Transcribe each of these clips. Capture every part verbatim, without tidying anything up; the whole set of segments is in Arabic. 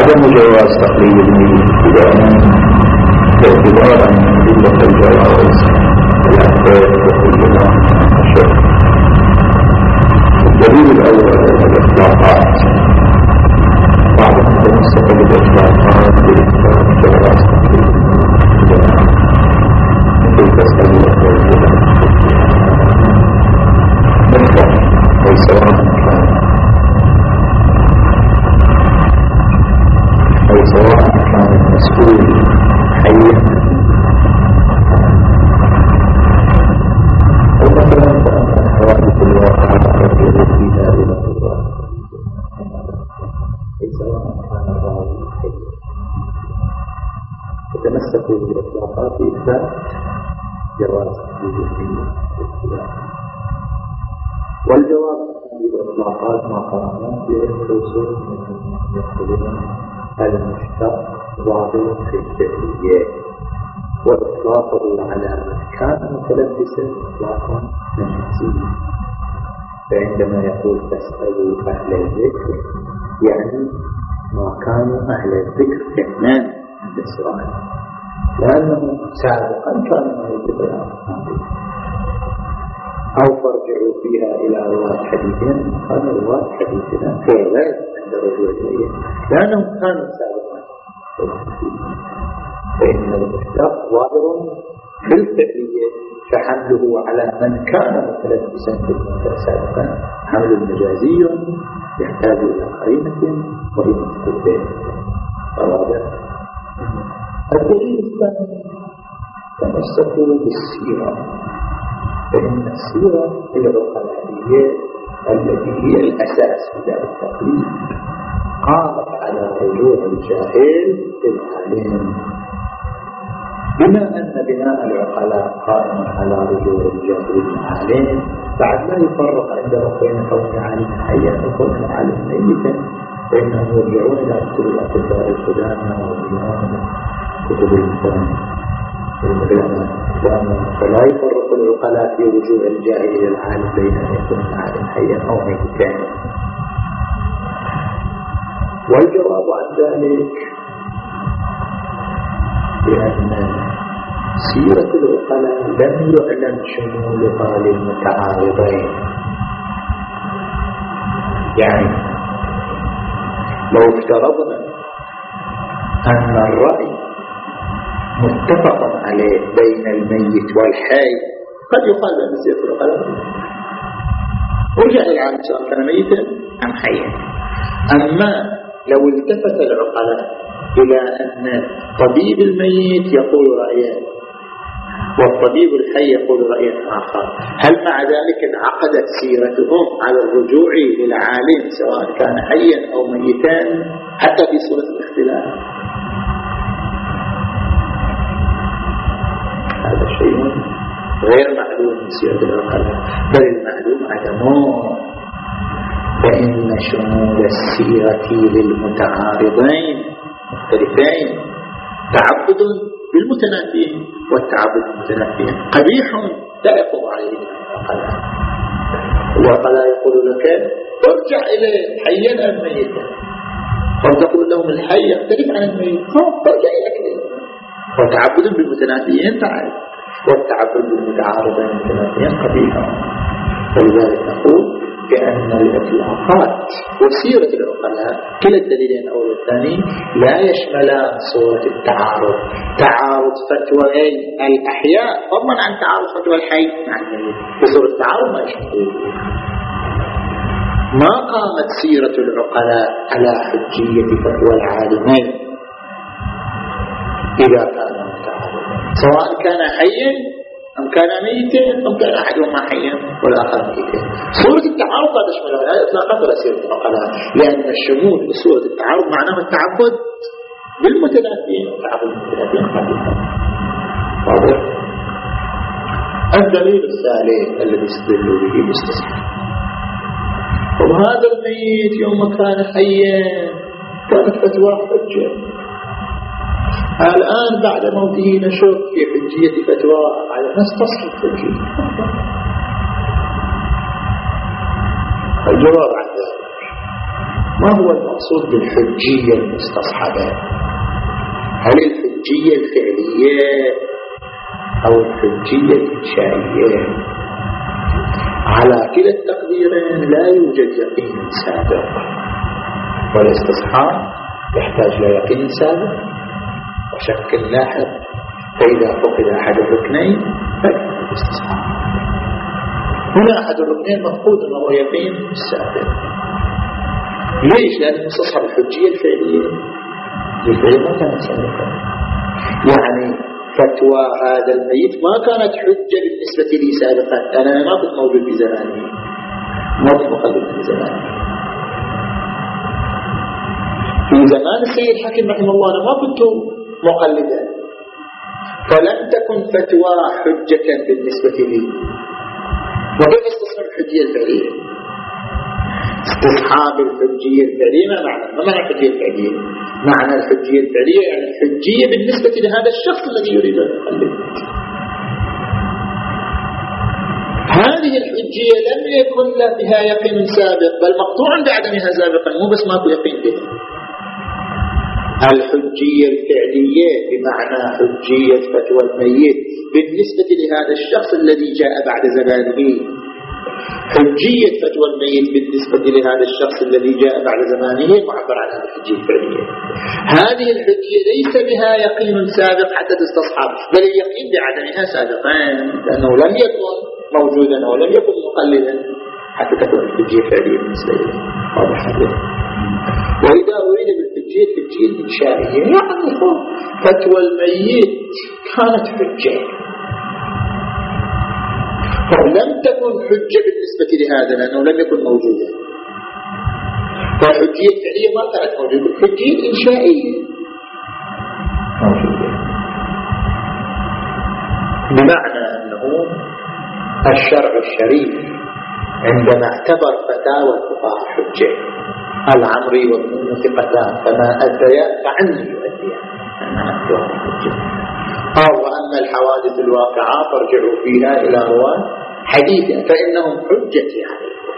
عدم جواز تقليد الميت ابتداء باعتبار أن أدلة الجواز الأحداث وكل ما أشار. الدليل الأول الإطلاقات، بعضهم تمسك بالإطلاقات بإثبات جواز تقليد الميت ابتداء مثل تسأل مطلق وسواء كان أو سواء كان المسؤول حيا أو مثلا فأن حوادث الواقع ترجع فيها إلى الله أي سواء كان الراوي حيا. فتمسكوا بالإطلاقات إثبات جواز الدين والجواب بالإطلاقات ما قرأنا بأن الوصول من يقولون المشتق ظاهر في الجاهلية وإطلاقه على من كان متلبسا إطلاقا نجسيا. فعندما يقول تسألوا أهل الذكر يعني ما كانوا أهل الذكر كمان عند السؤال، لأنه سابقا كانوا ما يتبعون أو فرجعوا فيها إلى رواة حديثنا، كان رواة حديثنا فعلا عند رجوع إليه لأنهم كانوا سابقا. فإن المشتق ظاهر في الفعلية فحمله على من كان متلبسا في الموضوع سابقا حمل مجازي يحتاج إلى قرينة وهي مستقبل. واضح؟ الدليل الثاني تمسكوا بالسيرة، فإن السيرة هي العقلانية التي هي الأساس في ذلك التقليد، قامت على رجوع الجاهل العالم. بما أن بناء العقلاء قائم على رجوع الجاهل العالم بعد لا يفرق عندهم بين كون عالم حيا وكون عالم ميتا، فإنهم يرجعون إلى كتب الأطباء القدامى ويرجعون كتب الإنسان فلا يفرق العقلاء في رجوع الجاهل إلى العالم بين أن يكون العالم حيا أو ميتا. والجواب عن ذلك بأن سيرة العقلاء لم يعلم شمولها للمتعارضين. يعني لو افترضنا أن الرأي متفق عليه بين الميت والحي قد يقال بأن سيرة العقلاء ورجع للعالم سواء كان ميتا أم حيا. أما لو التفت العقلاء إلى أن طبيب الميت يقول رأيا والطبيب الحي يقول رأيا آخر، هل مع ذلك انعقدت سيرتهم على الرجوع للعالم سواء كان حيا أو ميتا حتى في صورة الاختلاف؟ هذا شيء غير معلوم من سيرة العقلاء، بل المعلوم عدمه. فإن شمول السيرة للمتعارضين مختلفين تعبد بالمتنافين، والتعبد بالمتنافين قبيح لا يقوم عليه العقلاء. العقلاء يقول لك ارجع إليه حيا أم ميتا، فتقول لهم الحي يختلف عن الميت فارجع إليه. وتعبد بالمتنافين تعالى، والتعبد بالمتعارضين المتنافين قبيح. ولذلك نقول بأن الإطلاقات وسيرة العقلاء كلا الدليلين الأول والثاني لا يشملان صورة التعارض، تعارض فتوى الأحياء فضلا عن تعارض فتوى الحي. يعني بصورة التعارض ما يشمل. ما قامت سيرة العقلاء على حجية فتوى العالمين إذا كان متعارضا سواء كان حيا أم كان ميتا أم كان أحدهما حيا والآخر ميتا. صورة التعارض لا تشملها لا إطلاقات ولا سيرة العقلاء، لأن الشمول بصورة التعارض معناه التعبد بالمتنافين، التعبد بالمتنافين قبيحا. واضح؟ الدليل الثالث الذي استدل به المستصحب، وهذا الميت يوم كان حيا كانت فتوى حجة، الآن بعد موته نشك في حجية فتوى على نستصحب حجية. الجواب عن ذلك ما هو المقصود بالحجية المستصحبة؟ هل الحجية الفعلية أو الحجية الإنشائية؟ على كلا التقديرين لا يوجد يقين سابق، والاستصحاب يحتاج إلى يقين سابق وشك لاحق، فإذا فقد أحد الركنين فيكون الاستصحاب. هنا أحد الركنين مفقود وهو يقين سابق. ليش؟ لأن مستصحب الحجية الفعلية الفعلية ما كانت سابقة، يعني فتوى هذا الميت ما كانت حجة بالنسبة لي سابقا، أنا ما كنت موجود في زماني، ما كنت مقلد في زماني. في زمان السيد الحكيم رحمه الله أنا ما كنت مقلدا، فلم تكن فتوى حجة بالنسبة لي. وكيف استصحاب الحجية الفعلية؟ استصحاب الحجية الفعلية ما معنى؟ ما معنى الحجية الفعلية؟ معنى الحجية الفعلية يعني الحجية بالنسبة لهذا الشخص الذي يريد أن يقلد. هذه الحجية لم يكن بها يقين سابق، بل مقطوع بعدمها سابقا، مو بس ماكو يقين بها. الحجية الفعلية بمعنى حجية فتوى الميت بالنسبة لهذا الشخص الذي جاء بعد زمانه. حجية فتوى الميت بالنسبة لهذا الشخص الذي جاء بعد زمانه معبر عن الحجية الفعلية. هذه الحجية ليس بها يقين سابق حتى تستصحب، بل اليقين بعدمها سابقا، لأنه لم يكن موجودا ولم يكن مقلدا حتى تكون الحجية الفعلية بالنسبة له. واضح هذا؟ وإذا أريد بالحجية الحجية الإنشائية يعني فتوى الميت كانت حجة، فلم تكن حجة بالنسبة لهذا لأنه لم يكن موجودا، فالحجية الفعلية ما كانت موجودة، الحجية الإنشائية موجودة. بمعنى أنه الشرع الشريف عندما اعتبر فتاوى الفقهاء حجة، العمري وابن ثقتان فما أدريا فعني يؤديان، أو وأما الحوادث الواقعة فارجعوا فيها إلى رواه حديثا فإنهم حجتي عليكم.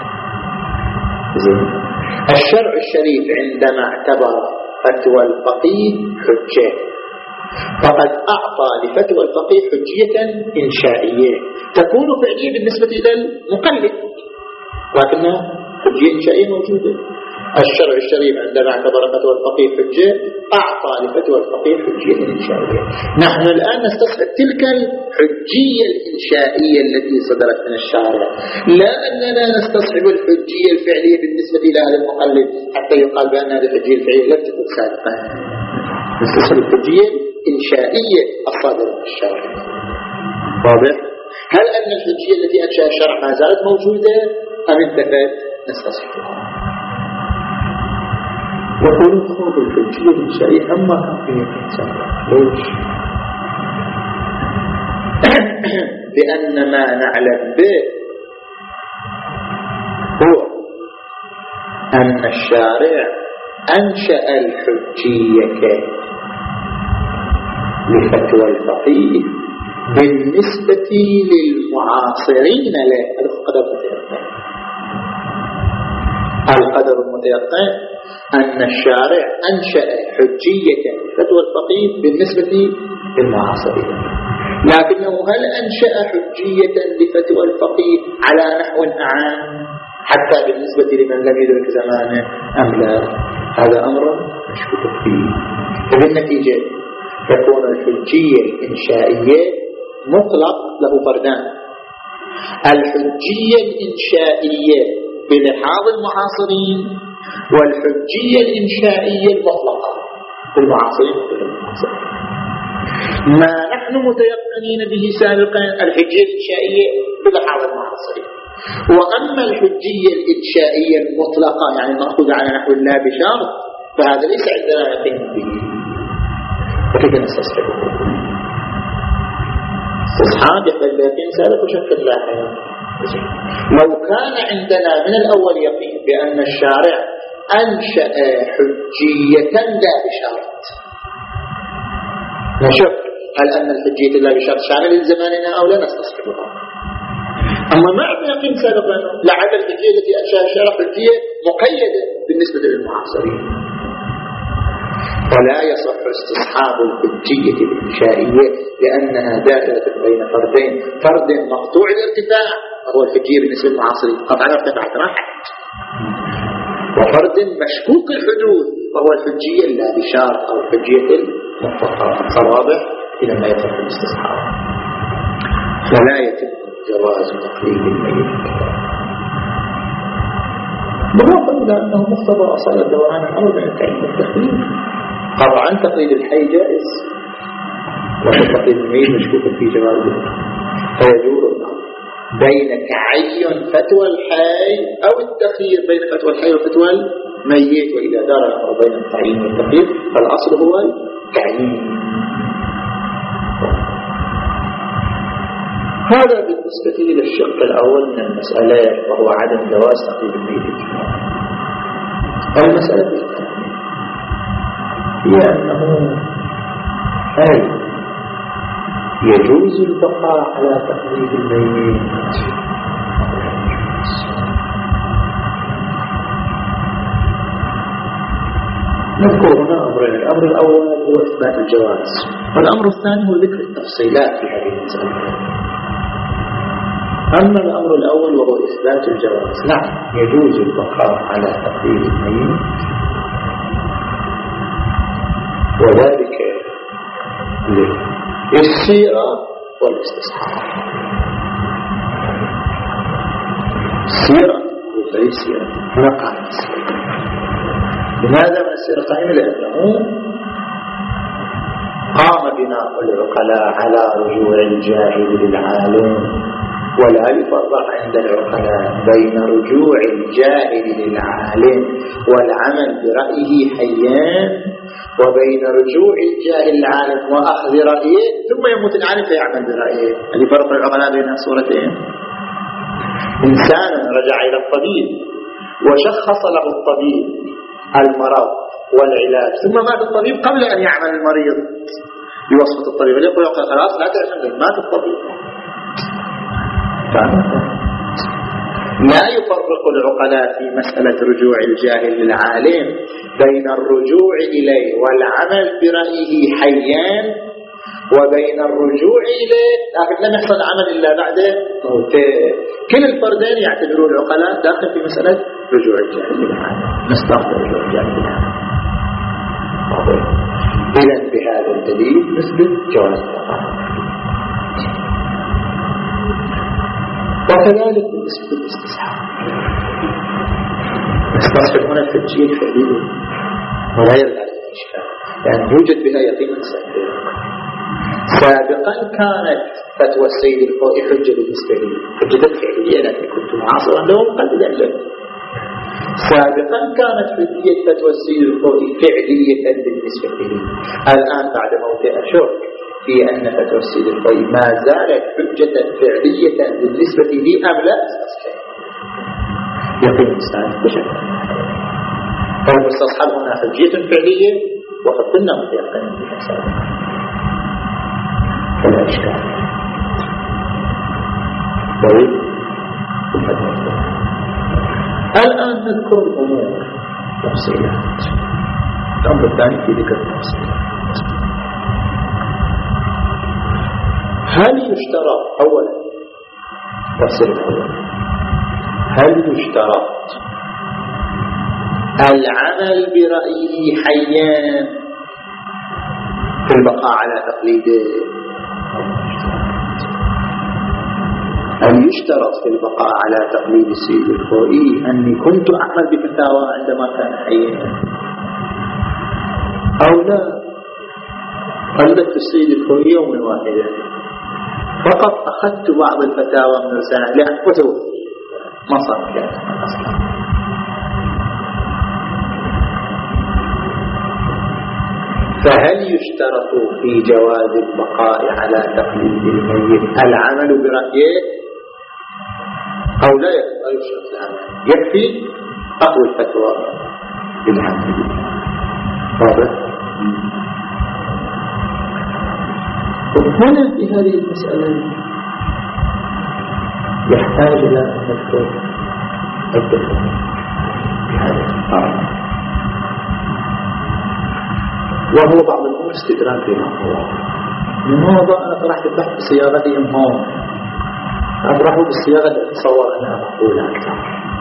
الشرع الشريف عندما اعتبر فتوى الفقيه حجة فقد أعطى لفتوى الفقيه حجية إنشائية تكون فعلية بالنسبة إلى المقلد، لكنها حجية إنشائية موجودة. الشرع الشريف عندما اعتبر فتوى الفقيه حجة أعطى لفتوى الفقيه حجية إنشائية. نحن الآن نستصحب تلك الحجية الإنشائية التي صدرت من الشارع، لا أننا نستصحب الحجية الفعلية بالنسبة إلى هذا المقلد حتى يقال بأن هذه الحجية الفعلية لم تكن سابقا. نستصحب الحجية الإنشائية الصادرة من الشارع. واضح؟ هل أن الحجية التي أنشأ الشرع ما زالت موجودة أم انتفت؟ نستصحبها. وقولوا خوض الحجية الإنشائية أما حقيقة الإنسان. ليش؟ لأن ما نعلم به هو أن الشارع أنشأ الحجية لفتوى الفقيه بالنسبة للمعاصرين له. القدر المتيقن القدر المتيقن أن الشارع أنشأ حجية فتوى الفقيه بالنسبة للمعاصرين، لكنه هل أنشأ حجية لفتوى الفقيه على نحو عام حتى بالنسبة لمن لم يدرك زمانه أم لا؟ هذا أمر مشكوك فيه. وبالنتيجة تكون الحجية الإنشائية مطلق له فردان: الحجية الإنشائية بلحاظ المعاصرين، والحجية الإنشائية المطلقة بالمعاصرين. ما نحن متيقنين به سابقا الحجية الإنشائية بلحاظ المعاصرين، وأما الحجية الإنشائية المطلقة يعني مأخوذة على نحو لا بشرط فهذا ليس عندنا يقين به. وكيف نستصحبه؟ استصحاب يحتاج يقين سابق وشك لاحق. لو كان عندنا من الأول يقين بأن الشارع أنشأ حجية لا بشرط، نشوف هل أن الحجية لا بشرط شامل لزماننا أو لا، نستصحبها. أما ما عندنا يقين سابقا لعل الحجية التي أنشأها الشارع حجية مقيدة بالنسبة للمعاصرين، فلا يصح استصحاب الحجية الإنشائية لأنها دائرة بين فردين، فرد مقطوع الارتفاع وهو الحجية بالنسبة للمعاصرين قطعا ارتفعت راحت، وفرد مشكوك الحدوث وهو الحجية لا بشار أو الحجية المطلقة. فواضح إلى ما يصح الاستصحاب، فلا يتم جواز تقليد الميت بالرغم من أنه مقتضى أصالة دوران الأمر بين التعيين والتقليد. طبعا تقليد الحي جائز وتقليد الميت مشكوك في جوازه، فيدور بين تعين فتوى الحي أو التخيير بين فتوى الحي وفتوى الميت، وإذا دار الأمر بين التعيين والتقليد فالأصل هو التعيين. هذا بالنسبة إلى الشق الأول من المسألة وهو عدم جواز تقليد الميت الجماعي. المسألة الثانية هي أنه هل يجوز البقاء على تقليد الميت؟ نذكر هنا أمرين، الأمر الأول هو إثبات الجواز، والأمر الثاني هو ذكر التفصيلات في هذه المسألة. أما الأمر الأول وهو إثبات الجواز، نعم يجوز البقاء على تقليد الميت، وذلك للسيرة والاستصحاب. السيرة وغير السيرة هنا قائمة السيرة. لماذا من السيرة قائمة؟ لأنه قام بناء العقلاء على رجوع الجاهل للعالم، ولا يفرق عند العقلاء بين رجوع الجاهل للعالم والعمل برأيه حيان وبين رجوع الجاهل للعالم وأخذ رأيه ثم يموت العالم فيعمل برأيه. هذه فرق العقلاء بين الصورتين. إنسان رجع إلى الطبيب وشخص له الطبيب المرض والعلاج، ثم مات الطبيب قبل أن يعمل المريض بوصفة الطبيب، يقول خلاص لا تعمل، مات الطبيب. لا يفرق العقلاء في مسألة رجوع الجاهل للعالم بين الرجوع إليه والعمل برأيه حيان وبين الرجوع إليه لكن لم يحصل عمل إلا بعد موته. كل الفردين يعتبرون العقلاء داخل في مسألة رجوع الجاهل للعالم، نستخدم رجوع الجاهل للعالم. إذن بهذا الدليل نثبت جواز البقاء. وكذلك بالنسبة للاستصحاب، نستصحب هنا التفجير الفعلي ولا يرد على الإشكال، يعني يوجد بها يقينا سابقا. سابقا كانت فتوى السيد الخوئي حجة بالنسبة لي، حجة فعلية لكن كنت معاصرا له مقلدا له. سابقا كانت حجية فتوى السيد الخوئي فعلية بالنسبة لي، الآن بعد موت أشك في أن فتوى السيد الخوئي ما زالت حجة فعلية بالنسبة لي أم لا استصحب يقين مستعد بشكل. فالمستصحب هنا حجية فعلية وقد قلنا متيقن بها سابقا فلا إشكال. طيب الآن نذكر الأمور تفصيلات. الأمر الثاني في ذكر التفصيلات. هل يشترط أولا تفصيل الأول، هل يشترط العمل برأيه حيان في البقاء على تقليده؟ هل يشترط في البقاء على تقليد السيد الخوئي أني كنت أعمل بفتاوى عندما كان حيا أو لا؟ قلدت السيد الخوئي يوم واحدا فقط أخذت بعض الفتاوى من رسالة لأن وتوفي ما صار كذا أصلا. فهل يشترط في جواز البقاء على تقليد الميت العمل برأيه أو لا يشترط العمل؟ يكفي أخذ الفتوى بالعمل. واضح؟ هنا في هذه المسألة يحتاج إلى أن نذكر عدة في هذا الأمر، وهو بعض الأمور استدراك لما هو الموضوع. أنا طرحت البحث بصياغتهم هون، أطرحه بالصياغة التي أتصور أنها مقبولة أكثر.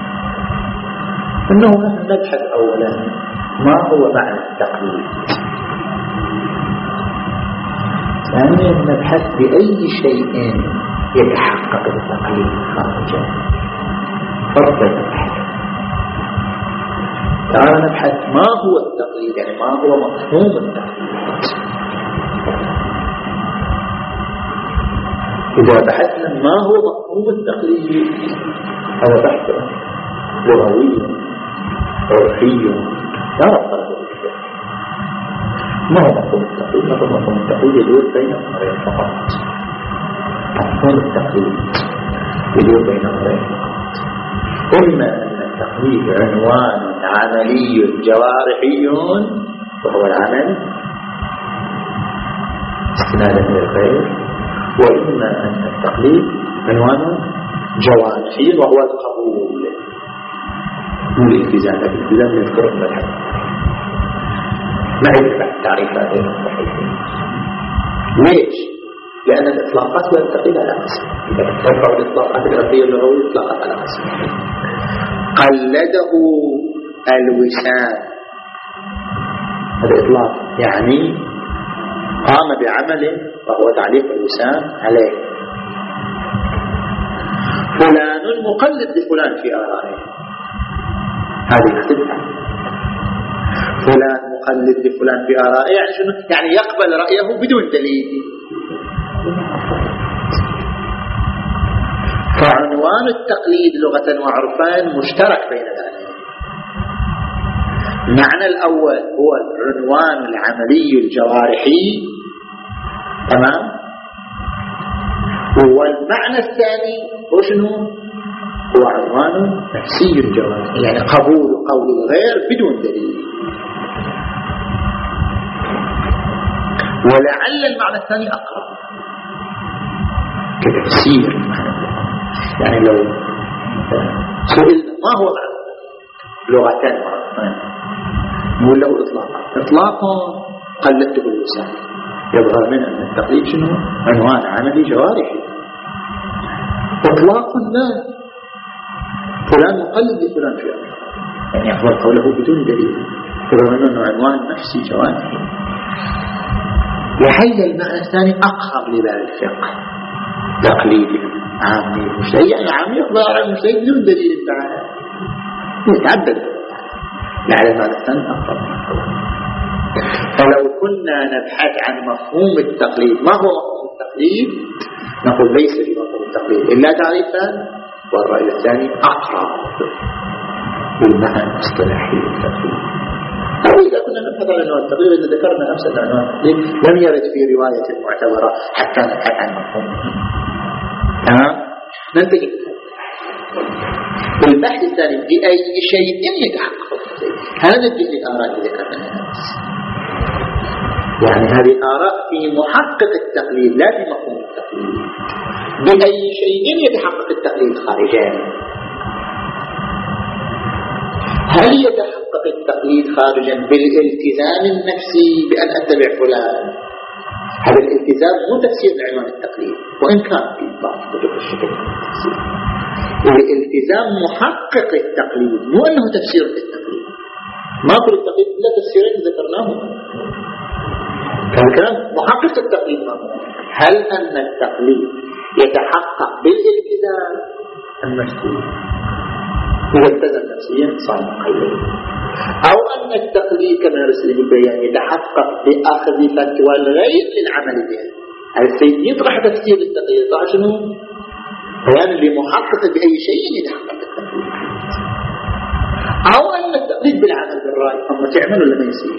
أنه نحن نبحث أولا ما هو معنى التقليد، ثانيا نبحث بأي شيء يتحقق التقليد خارجا. فرق البحث، تعال نبحث ما هو التقليد، يعني ما هو مفهوم التقليد. إذا بحثنا ما هو مفهوم التقليد، هذا بحث لغوي عرفي لا ربط له بالشيء. ما هو مفهوم التقليد؟ مفهوم التقليد يدور بين أمرين فقط. مفهوم التقليد يدور بين أمرين فقط، إما أن التقليد عنوان عملي جوارحي وهو العمل استنادا إلى الغير، وإما أن التقليد عنوان جوانحي وهو القبول مو الالتزام. الالتزام يذكر المذهب. ما يتبع تعريفات المستحيلين. ليش؟ لأن الإطلاقات لا تقل على قسم. إذا ترفع الإطلاقات الغربية اللغوية إطلاقات على قسم. قلده الوسام، هذا إطلاق يعني قام بعمل وهو تعليق الوسام عليه. فلان مقلد لفلان في آرائه، هذه اختلفة. فلان مقلد لفلان في آرائه يعني شنو؟ يعني يقبل رأيه بدون دليل. فعنوان التقليد لغة وعرفان مشترك بين ذلك. المعنى الأول هو العنوان العملي الجوارحي، تمام؟ والمعنى الثاني هو شنو؟ هو عنوان نفسي الجوارحي، يعني قبول قول الغير بدون دليل. ولعل المعنى الثاني أقرب كتفسير المعنى. يعني لو سئلنا ما هو معنى لغتان وعرفان نقول له إطلاقا إطلاقا قلدته باللسان، يظهر من أن التقليد شنو؟ عنوان عملي جوارحي. إطلاقا لا، فلان مقلد لفلان في أمر، يعني يقبل قوله بدون دليل، يظهر منه أنه عنوان نفسي جوارحي. لحل المعنى الثاني أقرب لباب الفقه تقليدي عامي مجتهد، يعني عامي يقبل على المجتهد بدون دليل تعالى يتعدد. لعل المعنى الثاني أقرب. فلو كنا نبحث عن مفهوم التقليد، ما هو مفهوم التقليد؟ نقول ليس لمفهوم التقليد إلا تعريفان، والرأي الثاني أقرب بالمعنى الاصطلاحي للتقليد. أو إذا كنا نبحث عن عنوان التقليد، إذا ذكرنا نفس العنوان التقليد لم يرد في رواية معتبرة حتى نبحث عن مفهومه. تمام؟ ننتهي بالبحث الثاني بأي شيء يتحقق التقليد. هذا الجزء الآراء اللي ذكرناها، يعني هذه آراء في محقق التقليد لا في مفهوم التقليد. بأي شيء يتحقق التقليد خارجا؟ هل يتحقق التقليد خارجا بالالتزام النفسي بأن أتبع فلان؟ هذا الالتزام مو تفسير لعنوان التقليد، وإن كان في بعض كتب الشكل التفسير. الالتزام محقق التقليد، مو أنه تفسير للتقليد. ما كل التقليد إلا تفسيرين ذكرناهم. كان كلام محقق التقليد. هل أن التقليد يتحقق بالالتزام النفسي؟ إذا التزم نفسيا صار مقلد. أو أن التقليد كما يرسل البيان يتحقق بأخذ فتوى الغير للعمل به. السيد يطرح تفسير التقليد، يطرح شنو؟ بيان لمحقق بأي شيء يتحقق التقليد. أو أن التقليد بالعمل بالرأي، أما تعمل ولا ما يصير.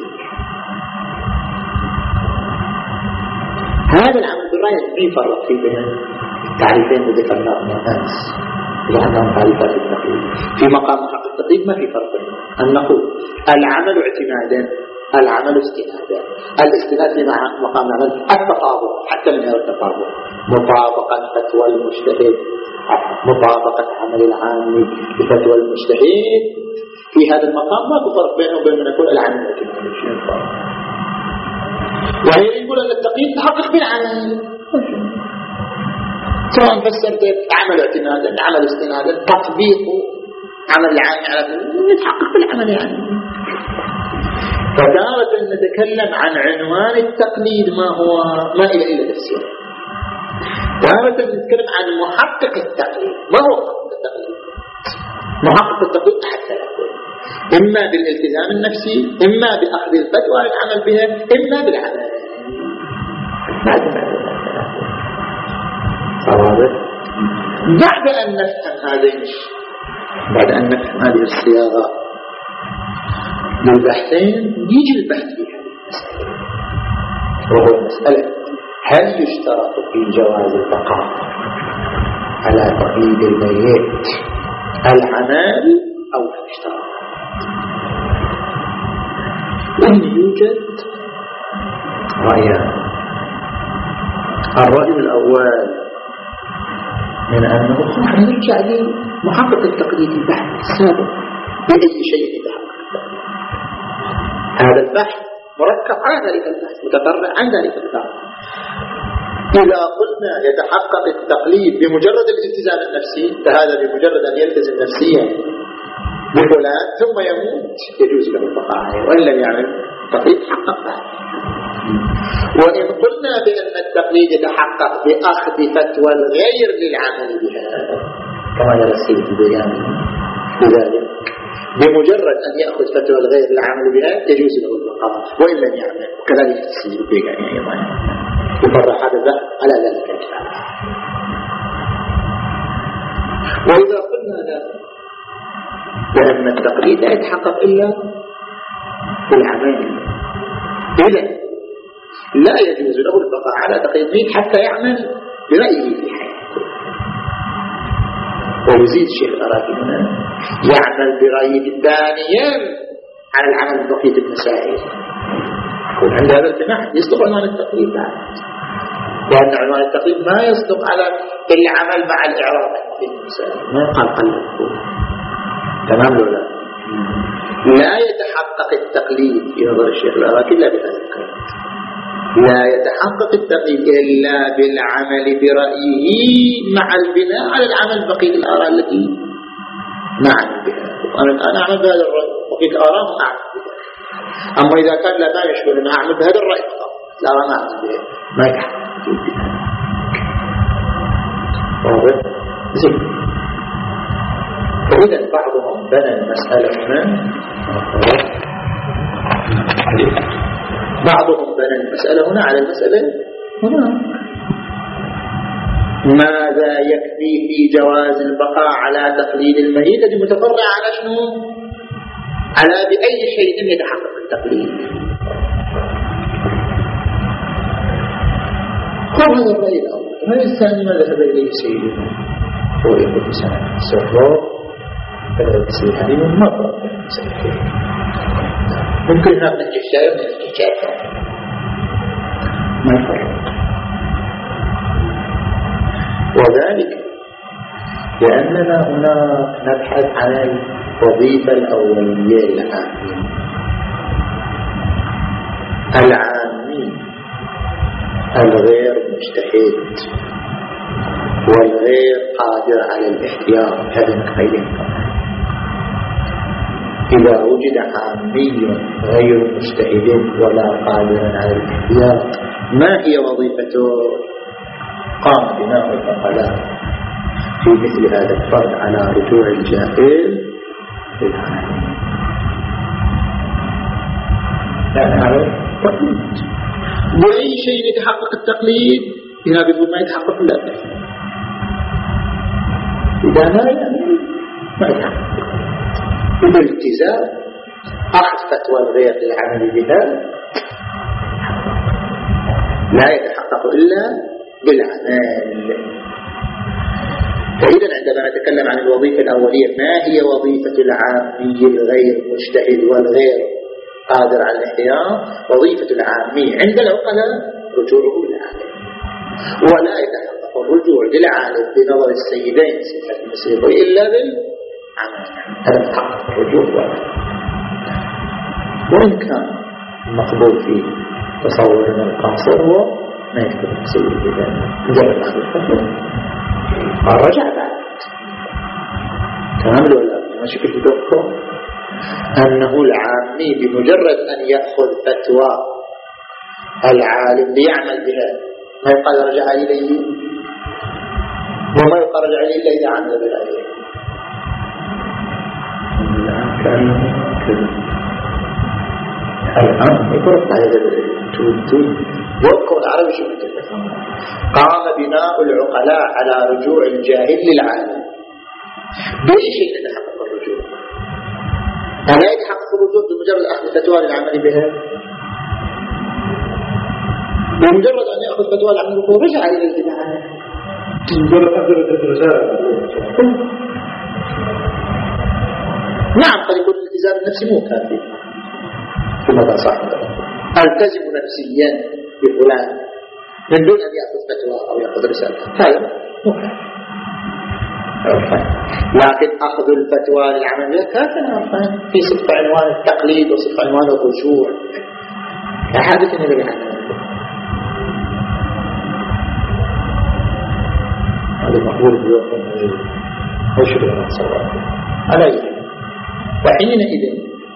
هذا العمل بالرأي ما يفرق فيه بين التعريفين اللي ذكرناهم أمس. لأنهم تعريفات التقليد. في مقام محقق التقليد ما في فرق بينهم. أن نقول العمل اعتمادا العمل استنادا. الاستناد لمع مقام العمل التطابق، حتى من هذا التطابق مطابقة فتوى المجتهد، مطابقة عمل العام بفتوى المجتهد. في هذا المقام ما فرق بينه وبين من يقول العمل الاعتمادي. وهي يقول أن التقييد تحقق بالعمل، سواء فسرت عمل اعتمادا عمل استنادا تطبيق عمل العام على يتحقق بالعمل يعني. فتارة نتكلم عن عنوان التقليد ما هو ما إلى إلا تفسير، تارة نتكلم عن محقق التقليد. ما هو محقق التقليد؟ محقق التقليد أحد ثلاثة: إما بالالتزام النفسي، إما بأخذ الفتوى للعمل بها، إما بالعمل. بعد أن نفهم هذين بعد أن نفهم هذه الصياغة للبحثين يجي البحث في هذه المسألة، وهو المسألة: هل يشترط في جواز البقاء على تقليد الميت العمل أو لا يشترط؟ وإن يوجد رأيان. الرأي الأول من أنه نحن نرجع لمحقق التقليد البحث السابق بأي شيء يتحقق. هذا البحث مركب على ذلك البحث، متفرع عن ذلك البحث. إذا قلنا يتحقق التقليد بمجرد الالتزام النفسي، فهذا بمجرد أن يلتزم نفسيا بفلان ثم يموت يجوز له البقاء عليه، وإن لم يعمل التقليد تحقق بعد. وإن قلنا بأن التقليد يتحقق بأخذ فتوى الغير للعمل بها، كما يرى السيد البياني، لذلك بمجرد أن يأخذ فتوى الغير للعمل بها يجوز له البقاء وإن لم يعمل. وكذلك السيد البياني أيضا يفرح هذا البحث على ذلك الكلام. وإذا قلنا لا بأن التقليد لا يتحقق إلا بالعمل، إذن لا يجوز له البقاء على تقليد حتى يعمل برأيه في حياته. ويزيد الشيخ العراقي هنا: يعمل برأيه ثانيا على العمل بقية المسائل. عند هذا الجماع يصدق عنوان التقليد بعد، لأن عنوان التقليد ما يصدق على العمل مع الإعراض في المسائل، ما يقال قلب. تمام ولا لا؟ لا يتحقق التقليد في نظر الشيخ العراقي إلا بهذا الكلام. لا يتحقق التقليد إلا بالعمل برأيه مع البناء على العمل بقية الآراء التي ما أعمل بها. أنا الآن أعمل بهذا الرأي، بقية الآراء ما أعمل بها. أما إذا كان لا ما يشمل أن أعمل بهذا الرأي فقط، لا ما أعمل بها، ما يتحقق. واضح؟ زين. فإذا بعضهم بنى المسألة هنا، بعضهم بنى المسألة هنا على المسألة هنا. ماذا يكفي في جواز البقاء على تقليد الميت؟ الذي متفرع على شنو؟ على بأي شيء يتحقق التقليد. هذا الرأي الأول. الرأي الثاني ما ذهب إليه سيدنا هو يقول بسنة السفر فالسيد هذه من مرة ممكن هذا من الجشاية من الجشاية ما يفرق. وذلك لأننا هنا نبحث عن الوظيفة الأولية للعامين. العامين الغير مجتهد والغير قادر على الاحتياط، هذا نقيدين. إذا وجد عامي غير مجتهد ولا قادر على الاحتياط، ما هي وظيفته؟ قام بناء العقلاء في مثل هذا الفرد على رجوع الجاهل للعالم. لا نعرف تقليد. بأي شيء يتحقق التقليد؟ إذا بدون ما يتحقق لا. إذا لا يعني ما يتحقق. بالالتزام أخذ فتوى الغير للعمل بها لا يتحقق إلا بالعمل. فإذا عندما نتكلم عن الوظيفة الأولية، ما هي وظيفة العامي الغير مجتهد والغير قادر على الإحياء، وظيفة العامي عند العقلاء رجوعه للعالم، ولا يتحقق الرجوع للعالم بنظر السيدين سيد المسيطي إلا بالعمل. هذا يتحقق الرجوع واحد. وإن كان مقبول في تصورنا القاصر هو ما يكتب السيد بذلك مجرد أخذ الفتوى قال رجع بعد كامل ولا ما شكل تذكر أنه العامي بمجرد أن يأخذ فتوى العالم ليعمل بها ما يقال رجع إليه، وما يقال رجع إليه إلا إذا عمل بها. كأنه الآن يقول هذا التوتي وقع العربي شو قام بناء العقلاء على رجوع الجاهل للعالم. بأي شيء يتحقق الرجوع؟ ألا يتحقق الرجوع بمجرد أخذ فتوى للعمل بها؟ بمجرد أن يأخذ فتوى للعمل بها رجع إلى الجماعة. مجرد أخذ الرسالة. نعم قد يكون الالتزام النفسي مو كافي كما قال صاحب التزم نفسيا بفلان من دون أن يأخذ فتوى أو يأخذ رسالة، هذا مو كافي. لكن أخذ الفتوى للعمل بها كافي في صدق عنوان التقليد وصدق عنوان الرجوع، لا حاجة إلى العمل. هذا مقبول بيوم أو شبه الصواب عليه. وحينئذ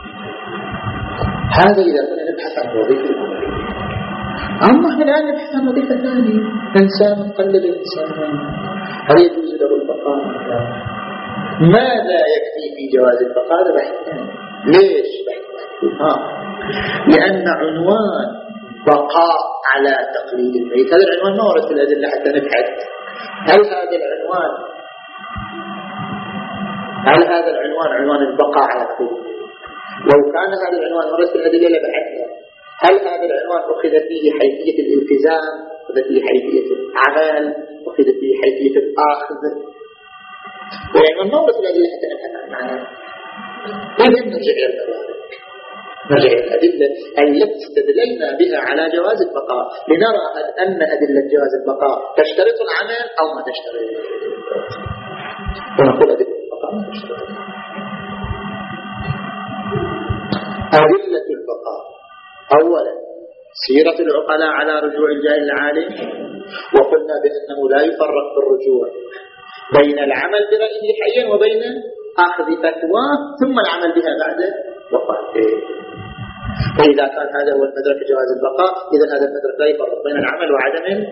هذا إذا كنا نبحث عن وظيفة العملية. أما احنا الآن نبحث عن وظيفة ثانية، إنسان قلد إنسانا هل يجوز له البقاء؟ ماذا يكفي في جواز البقاء؟ هذا بحث ثاني. ليش بحث ثاني؟ آه. لأن عنوان بقاء على تقليد الميت هذا العنوان ما ورد في الأدلة حتى نبحث هل هذا العنوان هل هذا العنوان عنوان البقاء على تقليد الميت. لو كان هذا العنوان ورد في الأدلة لبحثنا هل هذا العنوان أخذ فيه حيثية الالتزام، أخذ فيه حيثية العمل، أخذ فيه حيثية الآخذ. والعنوان ما ورد في الأدلة حتى نبحث عن معناه. إذن نرجع إلى الأدلة نرجع إلى الأدلة التي استدللنا بها على جواز البقاء لنرى هل أن أدلة جواز البقاء تشترط العمل أو ما تشترط. ونقول أدلة البقاء ما تشترط. أدلة البقاء أولا سيرة العقلاء على رجوع الجاهل العالم، وقلنا بأنه لا يفرق في الرجوع بين العمل برأيه حيا وبين أخذ فتواه ثم العمل بها بعد وفاته. فإذا كان هذا هو المدرك جواز البقاء إذا هذا المدرك لا يفرق بين العمل وعدم العمل.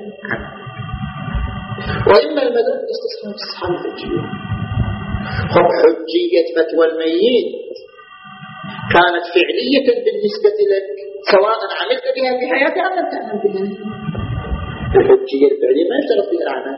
وإما المدرك استصحاب استصحاب الحجية. حجية فتوى الميت كانت فعلية بالنسبة لك سواء عملت بها في حياتك أم لم تعمل بها. الحجية الفعلية ما يشترط فيها العمل.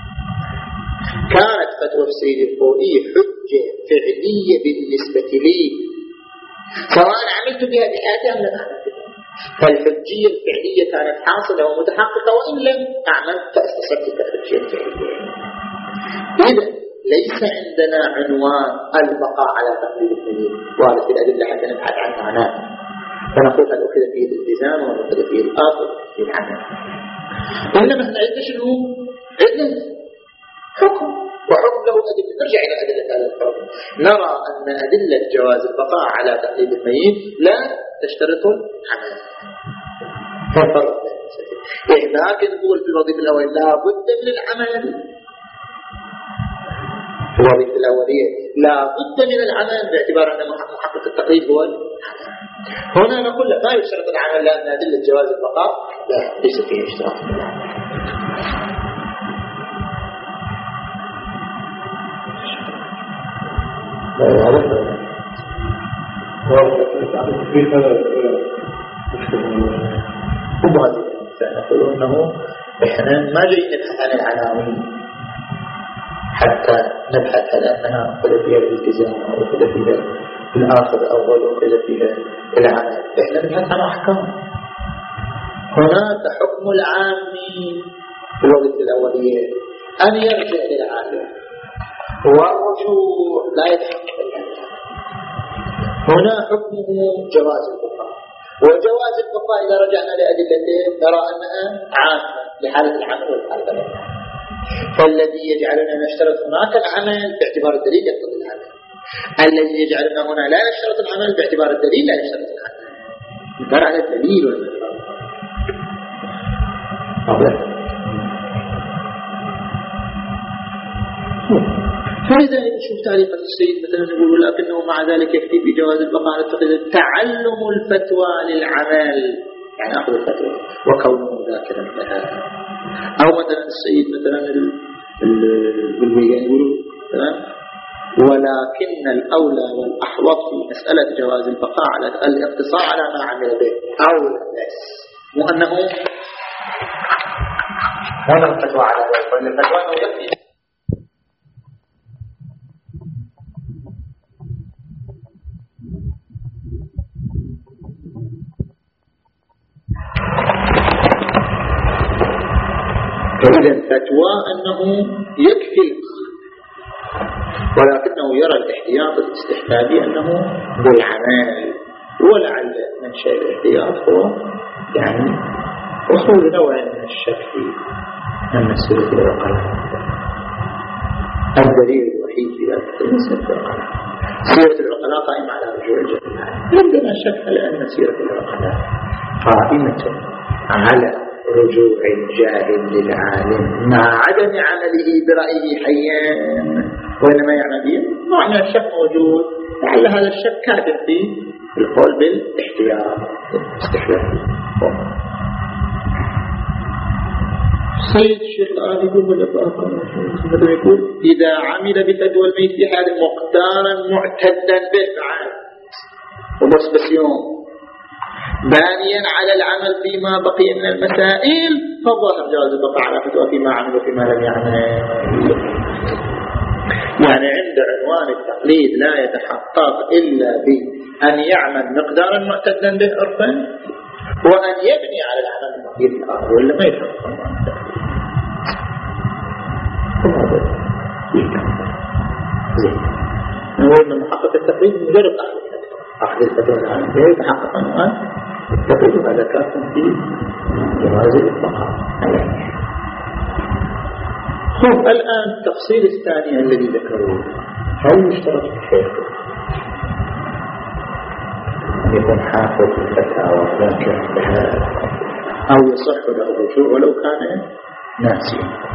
كانت فتوى السيد الخوئي حجة فعلية بالنسبة لي سواء عملت بها في حياتي أم لم أعمل بها. فالحجية الفعلية كانت حاصلة ومتحققة وإن لم أعمل فاستسبت الحجية الفعلية. إذا ليس عندنا عنوان البقاء على تقليد الميت وهذا في الأدلة حتى نبحث عن معناه فنقول هل أخذ فيه الالتزام ولا أخذ فيه الآخر في العمل. إنما احنا عندنا شنو؟ عندنا حكم وحكم له أدلة. نرجع إلى أدلة هذا الحكم نرى أن أدلة جواز البقاء على تقليد الميت لا تشترط العمل. فالفرق هناك نقول في الوظيفة الأولية لا بد من العمل. في الوظيفة الأولية لا بد من العمل باعتبار أن محقق التقليد هو العمل. هنا نقول لا يشترط العمل لأن أدلة جواز البقاء لا ليس فيه اشتراط العمل. نقول أنه إحنا ما جاي نبحث عن العناوين حتى نبحث هل أنها أخذ فيها الالتزام أو أخذ فيها الآخر أول أخذ فيها العمل. إحنا نبحث عن أحكام. هناك حكم العامي في الوظيفة الأولية أن يرجع للعالم والرجوع لا يتحقق العمل. هنا حكمه جواز البقاء وجواز البقاء إذا رجعنا لأدلته نرى أنها عامة لحالة العمل والحالة العمل. فالذي يجعلنا نشترط هناك العمل باعتبار الدليل يقتضي العمل، الذي يجعلنا هنا لا نشترط العمل باعتبار الدليل لا يشترط العمل. نرى على الدليل والمدار. فإذا نشوف تعليقات السيد مثلا يقول لكنه مع ذلك يكفي بجواز البقاء على التقليد تعلم الفتوى للعمل، يعني أخذ الفتوى وكونه ذاكرا لها. أو مثلا السيد مثلا بالبيان يقول تمام ولكن الأولى والأحوط في مسألة جواز البقاء على الاقتصار على ما عمل به أولى بس وأنه هذا الفتوى على ذلك وأن الفتوى أنه يكفي. فإذا الفتوى أنه يكفي ولكنه يرى الاحتياط الاستحبابي أنه بالعمل، ولعل منشأ الاحتياط هو يعني وصول نوع من الشك في أن السيرة العقلاء الدليل الوحيد في ذلك ليست العقلاء. سيرة العقلاء قائمة على رجوع الجهل، عندنا شك لأن سيرة العقلاء قائمة على رجوع الجاهل للعالم مع عدم عمله برأيه حيا، وإنما يعمل به نوع من الشك موجود، لعل هذا الشك كافٍ في القول بالاحتياط الاستحلال. سيد الشيخ الآن يقول مثلا يقول إذا عمل بفتوى الميت في حال مقدارا معتدا به بعد وبس بس يوم بانيا على العمل فيما بقي من المسائل فالظاهر جواز البقاء على فتوى فيما عمل وفيما لم يعمل. يعني عند عنوان التقليد لا يتحقق إلا بأن يعمل مقدارا معتدا به عرفا وأن يبني على العمل المقيد الآخر ولا ما يتحقق. هو أن محقق التقليد مجرد أخذ الفتوى العامة لا يتحقق أنه التقليد هذا كافٍ في جواز البقاء. خب الآن التفصيل الثاني الذي ذكروه هل يشترط في الشيخ أن يكون حافظ الفتاوى ذاكر لها أو يصح له الرجوع ولو كان ناسيا؟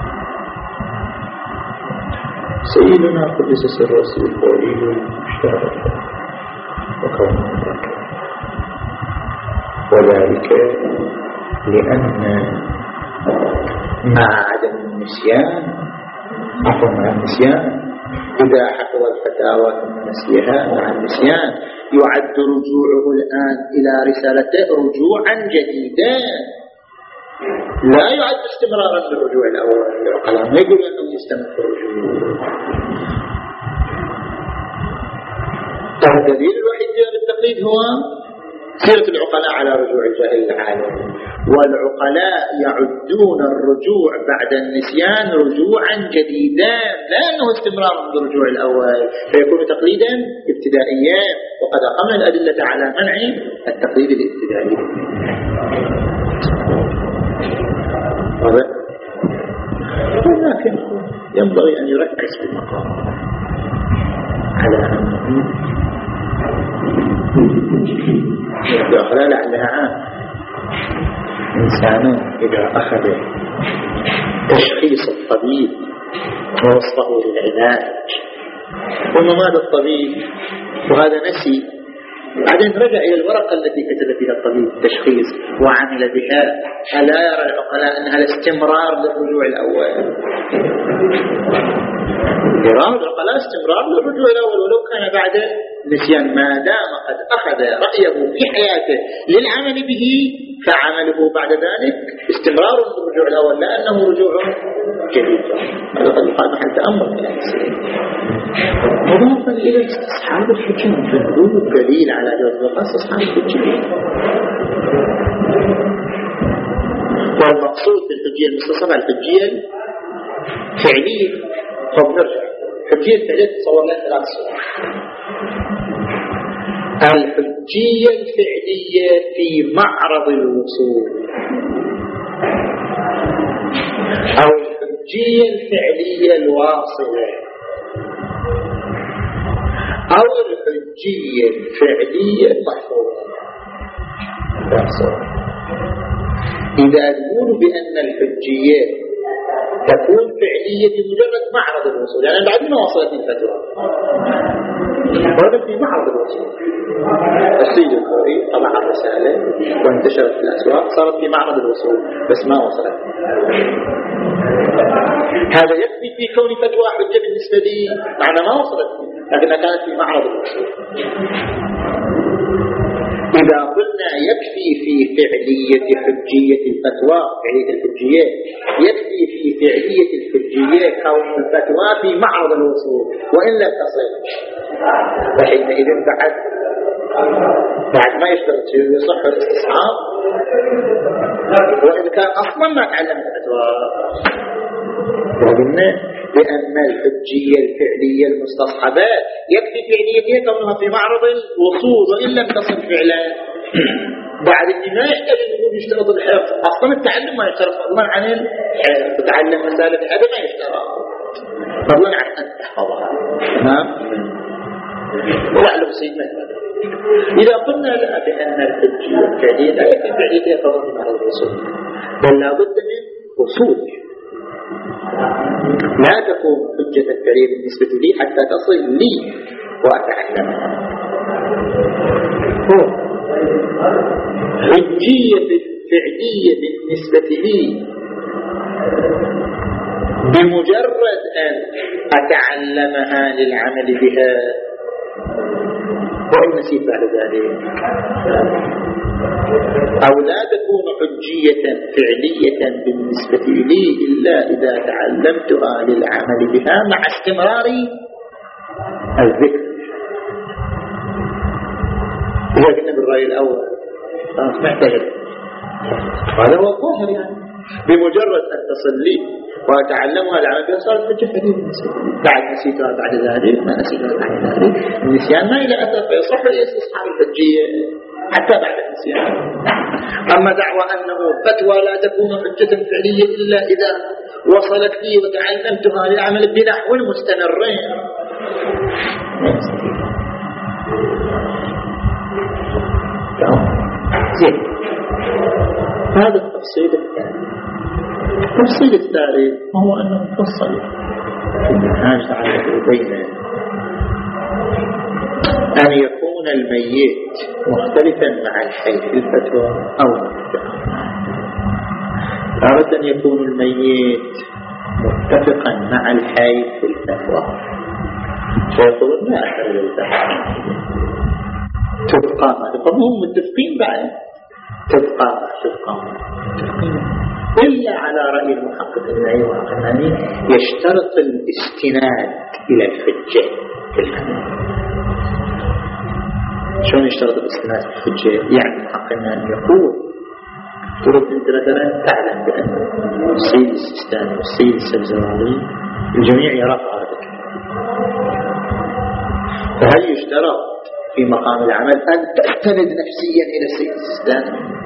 سيدنا قدس سره القولي اشترط وكونه ذاكر، وذلك لأن مع عدم النسيان عفوا مع النسيان إذا حفظ الفتاوى ثم نسيها مع النسيان يعد رجوعه الآن إلى رسالته رجوعا جديدا لا يعد استمرارا للرجوع الأول. العقلاء ما يقول أنه يستمر في الرجوع. الدليل الوحيد للتقليد هو سيرة العقلاء على رجوع الجاهل العالم، والعقلاء يعدون الرجوع بعد النسيان رجوعا جديدا لا أنه استمرار بالرجوع الأول، فيكون تقليدا ابتدائيا وقد أقمنا الأدلة على منع التقليد الابتدائي. ولكن ينبغي أن يركز في المقام على أنه العقلاء لعلها عام. إنسان إذا أخذ تشخيص الطبيب ووصفه للعلاج ثم مات الطبيب وهذا نسي بعدين رجع إلى الورقة التي كتب فيها الطبيب تشخيص وعمل بها، ألا يرى العقلاء أنها الاستمرار للرجوع الأول؟ يرى العقلاء استمرار للرجوع الأول ولو كان بعد نسيان، ما دام قد أخذ رأيه في حياته للعمل به فعمله بعد ذلك استمرار للرجوع الأول لأنه رجوع جديد. هذا قد يقال محل تأمل من السيد. مضافا إلى استصحاب الحجة فنقول الدليل على جواز البقاء استصحاب الحجة، والمقصود بالحجية المستصحبة الحجية الفعلية. طب نرجع الحجية الفعلية تصور لها ثلاث صور. الحجية الفعلية في معرض الوصول، أو الحجية الفعلية الواصلة، أو الحجية الفعلية المحفوظة. إذا نقول بأن الحجية تكون فعلية بمجرد معرض الوصول، يعني بعد ما وصلت الفتوى وردت في معرض الوصول، السيد الخوري طبع الرسالة وانتشرت في الأسواق، صارت في معرض الوصول بس ما وصلت. هذا يكفي في كون فتوى حجة بالنسبة لي، معنى ما وصلت لكنها كانت في معرض الوصول. إذا قلنا يكفي في فعلية حجية الفتوى، فعلية الحجية يكفي في فعلية الحجية كون الفتوى في معرض الوصول وإن لم تصل، فحينئذ بعد بعد ما يشترط يصح الاستصحاب، وإن كان أصلا ما تعلم الفتوى. وقلنا بأن الحجية الفعلية المستصحبة يكفي فعليتها كونها في معرض الوصول وإن لم تصل فعلا. بعد اللي ما يحتاج يقول يشترط الحفظ، أصلا التعلم ما يشترط فضلا عن الحفظ، تتعلم مسألة هذا ما يشترط فضلا عن أن تحفظها. تمام؟ ولعله سيدنا إذا قلنا لا بأن الحجية الفعلية لا يكفي فعليتها كونها في معرض الوصول، بل لا بد من وصول، لا تكون حجة فعلية بالنسبة لي حتى تصل لي وأتعلمها. حجية فعلية بالنسبة لي بمجرد أن أتعلمها للعمل بها، وإن نسيت بعد ذلك، أو لا تكون حجية فعلية بالنسبة لي إلا إذا تعلمتها للعمل بها مع استمرار الذكر. إذا كنا بالرأي الأول خلاص ما يحتاج، هذا هو الظاهر، يعني بمجرد أن تصل لي وأتعلمها للعمل بها صارت حجة فعلية بالنسبة لي. بعد نسيتها بعد ذلك ما نسيتها بعد ذلك، النسيان ما إلى أثر فيصح الاستصحاب الحجية حتى بعد النسيان. أما دعوى أنه فتوى لا تكون حجة فعلية إلا إذا وصلت لي وتعلمتها للعمل بنحو مستمرين، زين. هذا التفصيل الثاني. التفصيل الثالث هو أنه فصل في المنهاج تعالى بين أن يكون الميت مختلفا مع الحي في الفتوى أو متفقا. أردت أن يكون الميت متفقا مع الحي في الفتوى، فيقولون لا أثر للفتوى، تبقى فهم متفقين بعد تبقى تبقى متفقين، إلا على رأي المحقق النعي والقناني يشترط الاستناد إلى الحجة في الكلام. شلون يشترط الاستناد في الحجة؟ يعني المحقق النعي يقول ترد انت مثلا تعلم بأن السيد السيستاني والسيد السبزواري الجميع يرفع ذلك، فهل يشترط في مقام العمل أن تستند نفسيا إلى السيد السيستاني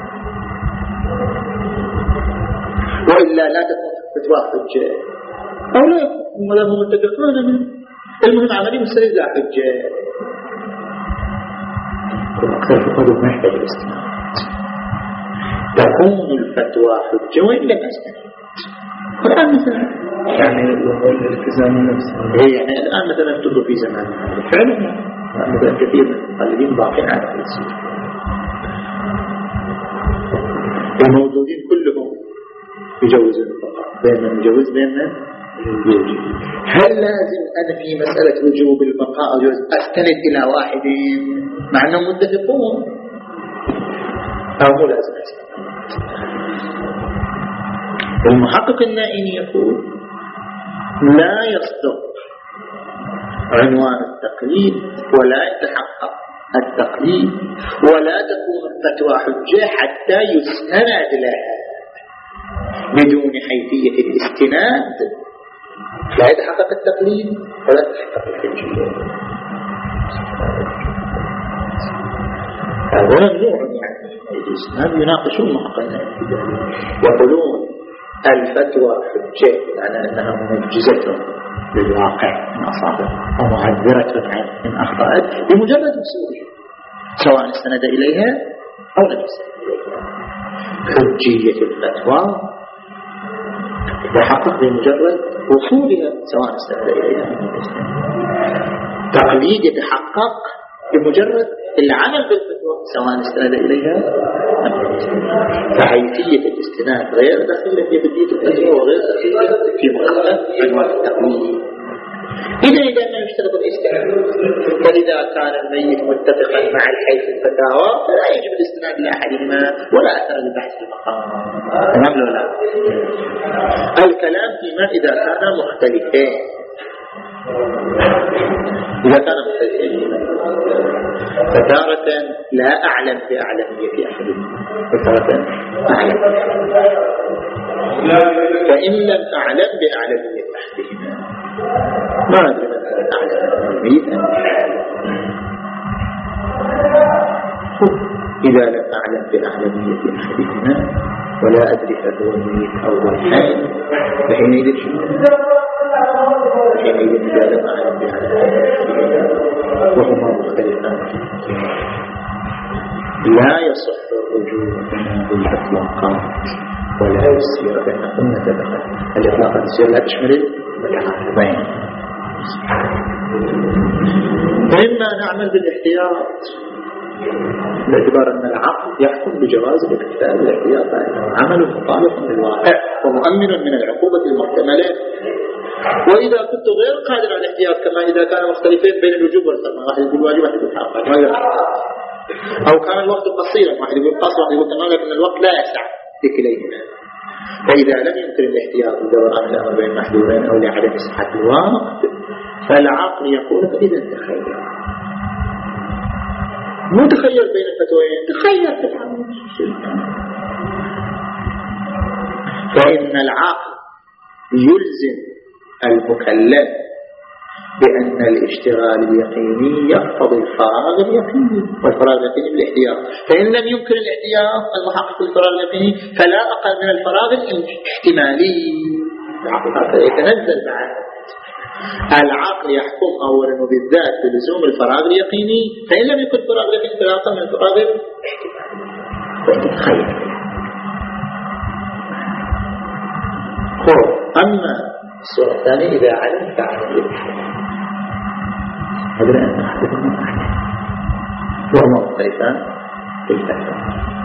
وإلا لا تكون فتوى حجة، أو لا يكون هم متفقون من المهم عملي مستند لا حجة. أكثر فقدوا ما يحتاج الاستناد، تكون الفتوى حجة وإن لم أستند. الآن مثلا يعني الالتزام النفسي هي يعني الآن مثلا تدر في زمان فعلا مثلا كثير من المقلدين باقين على هذا السير، الموجودين كلهم يجوزون البقاء، بين من يجوز بين من يوجد. هل لازم أنا في مسألة وجوب البقاء أو جوز أستند إلى واحد مع أنهم متفقون، أو مو لازم أستند؟ المحقق النائني يقول لا يصدق عنوان التقليد ولا يتحقق التقليد ولا تكون الفتوى حجة حتى يستند لها. بدون حيثية الاستناد لا يتحقق التقليد ولا تتحقق الحجية. هذا ممنوع يعني يجوز. ما يناقشون محققين الاعتدالية يقولون الفتوى حجة على أنها منجزة للواقع إن أصابت ومعذرة إن أخطأت بمجرد مسؤولية سواء استند إليها أو لم يستند إليها. حجية الفتوى تتحقق بمجرد وصولها سواء استند إليها أو لم يستند. تقليد يتحقق بمجرد العمل بالفتوى سواء استند إليها أم لم يستند. فحيثية الاستناد غير دخيلة في بدية الفتوى وغير دخيلة في مخالفة عنوان التقليد. إذا إذا ما يشترط الاستناد فإذا كان الميت متفقا مع الحي في الفتاوى فلا يجب الاستناد لأحدهما ولا أثر لبحث المقام. تمام ولا لا؟ الكلام فيما إذا كان مختلفين. إذا كان مختلفين فتارة لا أعلم بأعلمية أحدهما وتارة أعلم. فإن لم أعلم بأعلمية أحدهما ما أدري مثلا أعلم الميت إذا لم أعلم بأعلمية أحدهما ولا أدري هل هو الميت أو الحي فحينئذ شنو؟ حينئذ إذا لم أعلم بأعلمية أحدهما وهما مختلفان لا يصح الرجوع بالإطلاقات ولا يسير بأنهن تدخل. الإطلاقات السير لا تشمل المتعارضين. فإما نعمل بالاحتياط باعتبار أن العقل يحكم بجواز الاكتفاء بالاحتياط لأنه عمل مطابق للواقع ومؤمن من العقوبة المحتملة. وإذا كنت غير قادر على الاحتياط كما إذا كان مختلفين بين الوجوب والفرض واحد يقول واجب واحد يقول حرام أو كان الوقت قصيرا واحد يقول قصر واحد يقول تمام لكن الوقت لا يسع لكليهما. فإذا لم يمكن الاحتياط بدوران الأمر بين محذورين أو لعدم صحة الوقت فالعقل يقول فإذا تخير مو تخير بين الفتوين تخير في العمل. فإن العقل يلزم المكلف بأن الاشتغال اليقيني يقتضي الفراغ اليقيني والفراغ اليقيني بالاحتياط. فإن لم يمكن الاحتياط المحقق الفراغ اليقيني فلا أقل من الفراغ الاحتمالي. العقل هكذا يتنزل معه. العقل يحكم أولا وبالذات بلزوم الفراغ اليقيني فإن لم يكن الفراغ اليقيني فلا أقل من الفراغ الاحتمالي. أما الصورة الثانية إذا علم فعلم بالإحتمال هذا أن أحدثنا أحدث وهما مختلفان في الفتوى.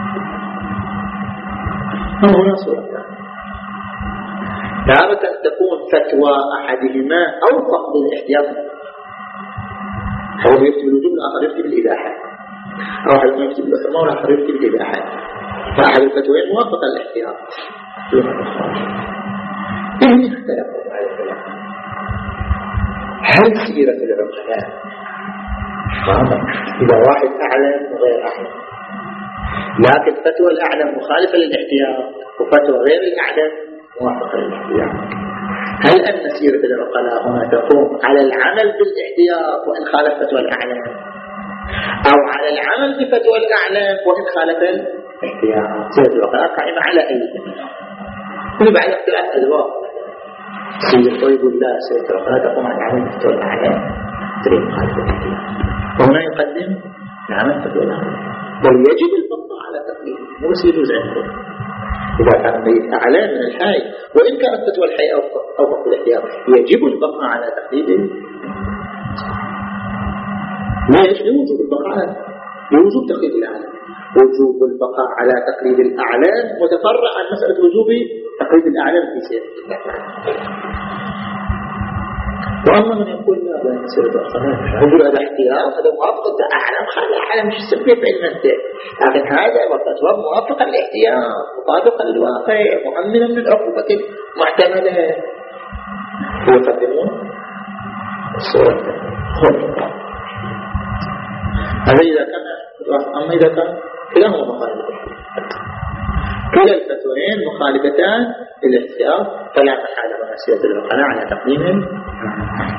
هنا صورة ثانية تارة تكون فتوى أحدهما أوفق بالاحتياط هو يفتي بالوجوب الآخر يفتي بالإباحة أو أحد يفتي بالحرمة والآخر يفتي بالإباحة فأحد الفتوين موافق الاحتياط. إني اختلفوا على الكلام هل سيرة العقلاء إذا واحد أعلم وغير أعلم لكن فتوى الأعلم مخالفة للاحتياط وفتوى غير الأعلم موافقة للاحتياط هل أن سيرة العقلاء هنا تقوم على العمل بالاحتياط وإن خالف فتوى الأعلم أو على العمل بفتوى الأعلم وإن خالف الاحتياط؟ سيرة العقلاء قائمة على أي كل بعد اختلاف أذواق. سيد يقول لا سيد لا تقوم على العمل فتوى الأعلام تريد مخالفة الاحتياط وهنا يقدم العمل فتوى الأعلام بل يجب البقاء على تقليده مو بس يجوز عنده إذا كان الميت أعلام من الحي وإن كانت فتوى الحي أوفق الاحتياط يجب البقاء على تقليده. ليش؟ لوجوب البقاء لوجوب تقليد الأعلام. وجوب البقاء على تقليد الأعلام متفرع عن مسألة وجوب تقليد الأعلام في سيرة الله. وأما من يقول لا بين سيرة الأخلاق يقول هذا احتياط هذا موافق أعلام خلى أعلام مش سبب علم الدين لكن هذا فتوى موافقة للاحتياط مطابقة للواقع مؤمنا من العقوبة المحتملة. ويقدمون الصورة الثانية هذا إذا كان. أما إذا كان كلاهما مخالفتان كلا الفتوين مخالفتان للاحتياط فلا محال من سيرة العقلاء على تقديمهم